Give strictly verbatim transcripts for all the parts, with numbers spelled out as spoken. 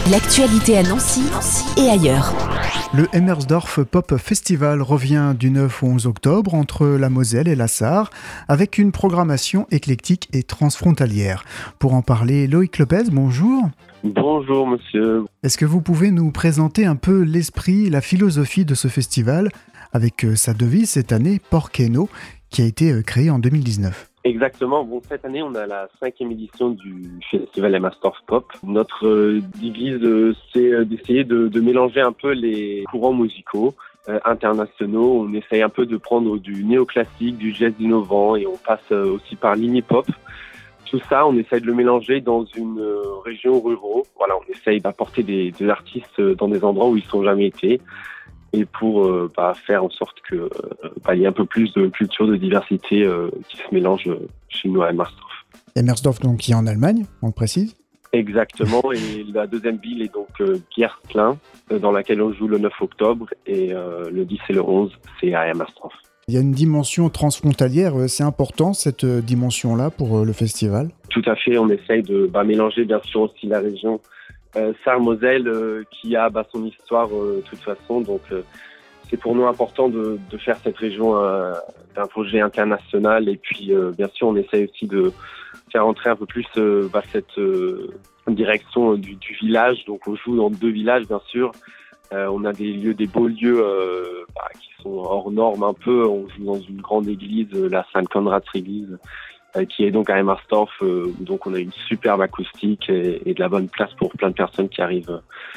L'actualité à Nancy et ailleurs. Le Emmersdorf Pop Festival revient du neuf au onze octobre entre la Moselle et la Sarre avec une programmation éclectique et transfrontalière. Pour en parler, Loïc Lopez, bonjour. Bonjour monsieur. Est-ce que vous pouvez nous présenter un peu l'esprit, la philosophie de ce festival avec sa devise cette année, Porqueno, qui a été créée en deux mille dix-neuf? Exactement. Bon, cette année, on a la cinquième édition du festival Emmersdorf Pop. Notre euh, devise, euh, c'est d'essayer de, de mélanger un peu les courants musicaux euh, internationaux. On essaye un peu de prendre du néoclassique, du jazz innovant, et on passe euh, aussi par l'indie-pop. Tout ça, on essaye de le mélanger dans une euh, région rurale. Voilà, on essaye d'apporter des, des artistes dans des endroits où ils sont jamais été. Et pour euh, bah, faire en sorte que euh, bah, il y ait un peu plus de culture, de diversité euh, qui se mélange euh, chez nous à Emmersdorf. Emmersdorf, donc, qui est en Allemagne, on le précise. Exactement, et la deuxième ville est donc euh, Gerstlin, euh, dans laquelle on joue le neuf octobre, et euh, le dix et le onze, c'est à Emmersdorf. Il y a une dimension transfrontalière, c'est important cette dimension-là pour euh, le festival? Tout à fait, on essaye de bah, mélanger bien sûr aussi la région Euh, Sarre-Moselle euh, qui a bah, son histoire euh, de toute façon, donc euh, c'est pour nous important de, de faire cette région euh, d'un projet international, et puis euh, bien sûr on essaye aussi de faire entrer un peu plus euh, bah, cette euh, direction du, du village. Donc on joue dans deux villages bien sûr, euh, on a des lieux, des beaux lieux euh, bah, qui sont hors normes un peu. On joue dans une grande église, la Saint-Conrad-église, qui est donc à Emmersdorf, euh, donc on a une superbe acoustique et, et de la bonne place pour plein de personnes qui arrivent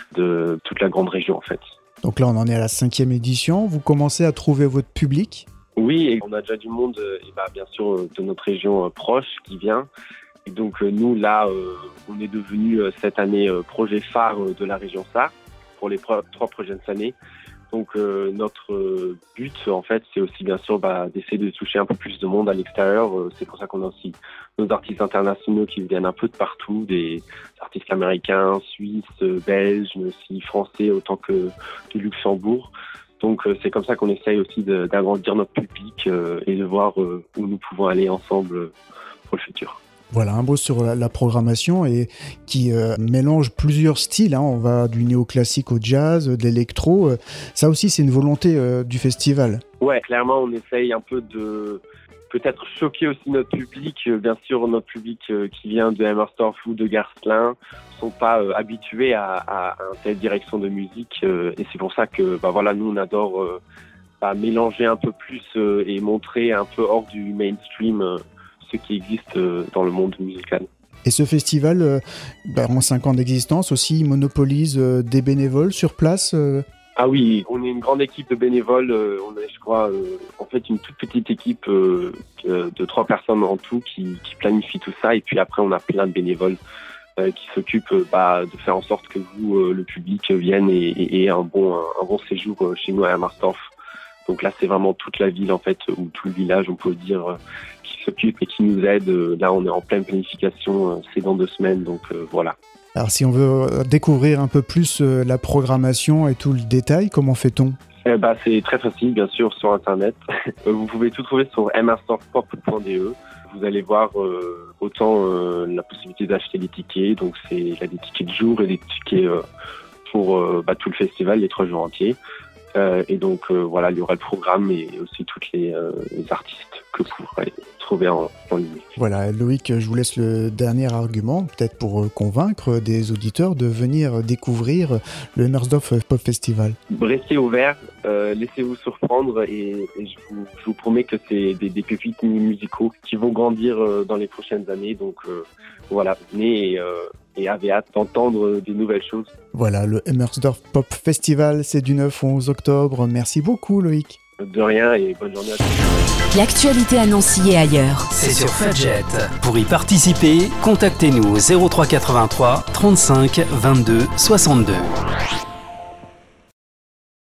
de toute la grande région en fait. Donc là on en est à la cinquième édition, vous commencez à trouver votre public? Oui, et on a déjà du monde, et bah, bien sûr de notre région euh, proche qui vient. Et donc euh, nous là, euh, on est devenu euh, cette année euh, projet phare euh, de la région Sarre pour les pro- trois prochaines années. Donc euh, notre euh, but en fait, c'est aussi bien sûr bah, d'essayer de toucher un peu plus de monde à l'extérieur. Euh, c'est pour ça qu'on a aussi nos artistes internationaux qui viennent un peu de partout, des artistes américains, suisses, belges, mais aussi français autant que du Luxembourg. Donc euh, c'est comme ça qu'on essaye aussi de, d'agrandir notre public euh, et de voir euh, où nous pouvons aller ensemble euh, pour le futur. Voilà, un mot sur la, la programmation et qui euh, mélange plusieurs styles. Hein. On va du néoclassique au jazz, de l'électro. Euh, ça aussi, c'est une volonté euh, du festival. Ouais, clairement, on essaye un peu de peut-être choquer aussi notre public. Euh, bien sûr, notre public euh, qui vient de Emmersdorf ou de Gerstlin ne sont pas euh, habitués à, à, à une telle direction de musique. Euh, et c'est pour ça que bah, voilà, nous, on adore euh, bah, mélanger un peu plus euh, et montrer un peu hors du mainstream euh, ce qui existe dans le monde musical. Et ce festival, euh, bah, en cinq ans d'existence aussi, monopolise euh, des bénévoles sur place euh... Ah oui, on est une grande équipe de bénévoles. Euh, on est, je crois, euh, en fait, une toute petite équipe euh, de trois personnes en tout qui, qui planifie tout ça. Et puis après, on a plein de bénévoles euh, qui s'occupent bah, de faire en sorte que vous, euh, le public, vienne et, et, et un bon, un, un bon séjour euh, chez nous à Emmersdorf. Donc là, c'est vraiment toute la ville, en fait, ou tout le village, on peut dire, euh, qui s'occupe et qui nous aide. Là, on est en pleine planification, euh, c'est dans deux semaines, donc euh, voilà. Alors, si on veut découvrir un peu plus euh, la programmation et tout le détail, comment fait-on ? Eh ben, c'est très facile, bien sûr, sur Internet. Vous pouvez tout trouver sur emmersdorf pop point d e. Vous allez voir euh, autant euh, la possibilité d'acheter des tickets, donc c'est il y a des tickets de jour et des tickets euh, pour euh, bah, tout le festival, les trois jours entiers. Euh, et donc euh, voilà, il y aura le programme et aussi toutes les, euh, les artistes que vous pourrez trouver en, en ligne. Voilà, Loïc, je vous laisse le dernier argument, peut-être pour euh, convaincre des auditeurs de venir découvrir le Emmersdorf Pop Festival. Restez ouverts, euh, laissez-vous surprendre et, et je, vous, je vous promets que c'est des, des pépites musicaux qui vont grandir euh, dans les prochaines années. Donc euh, voilà, venez et, euh, et avez hâte d'entendre des nouvelles choses. Voilà, le Emmersdorf Pop Festival, c'est du neuf au onze octobre. Merci beaucoup Loïc. De rien et bonne journée à tous. L'actualité à Nancy et ailleurs. C'est sur Fadjet. Pour y participer, contactez-nous au zéro trois quatre-vingt-trois trente-cinq vingt-deux soixante-deux.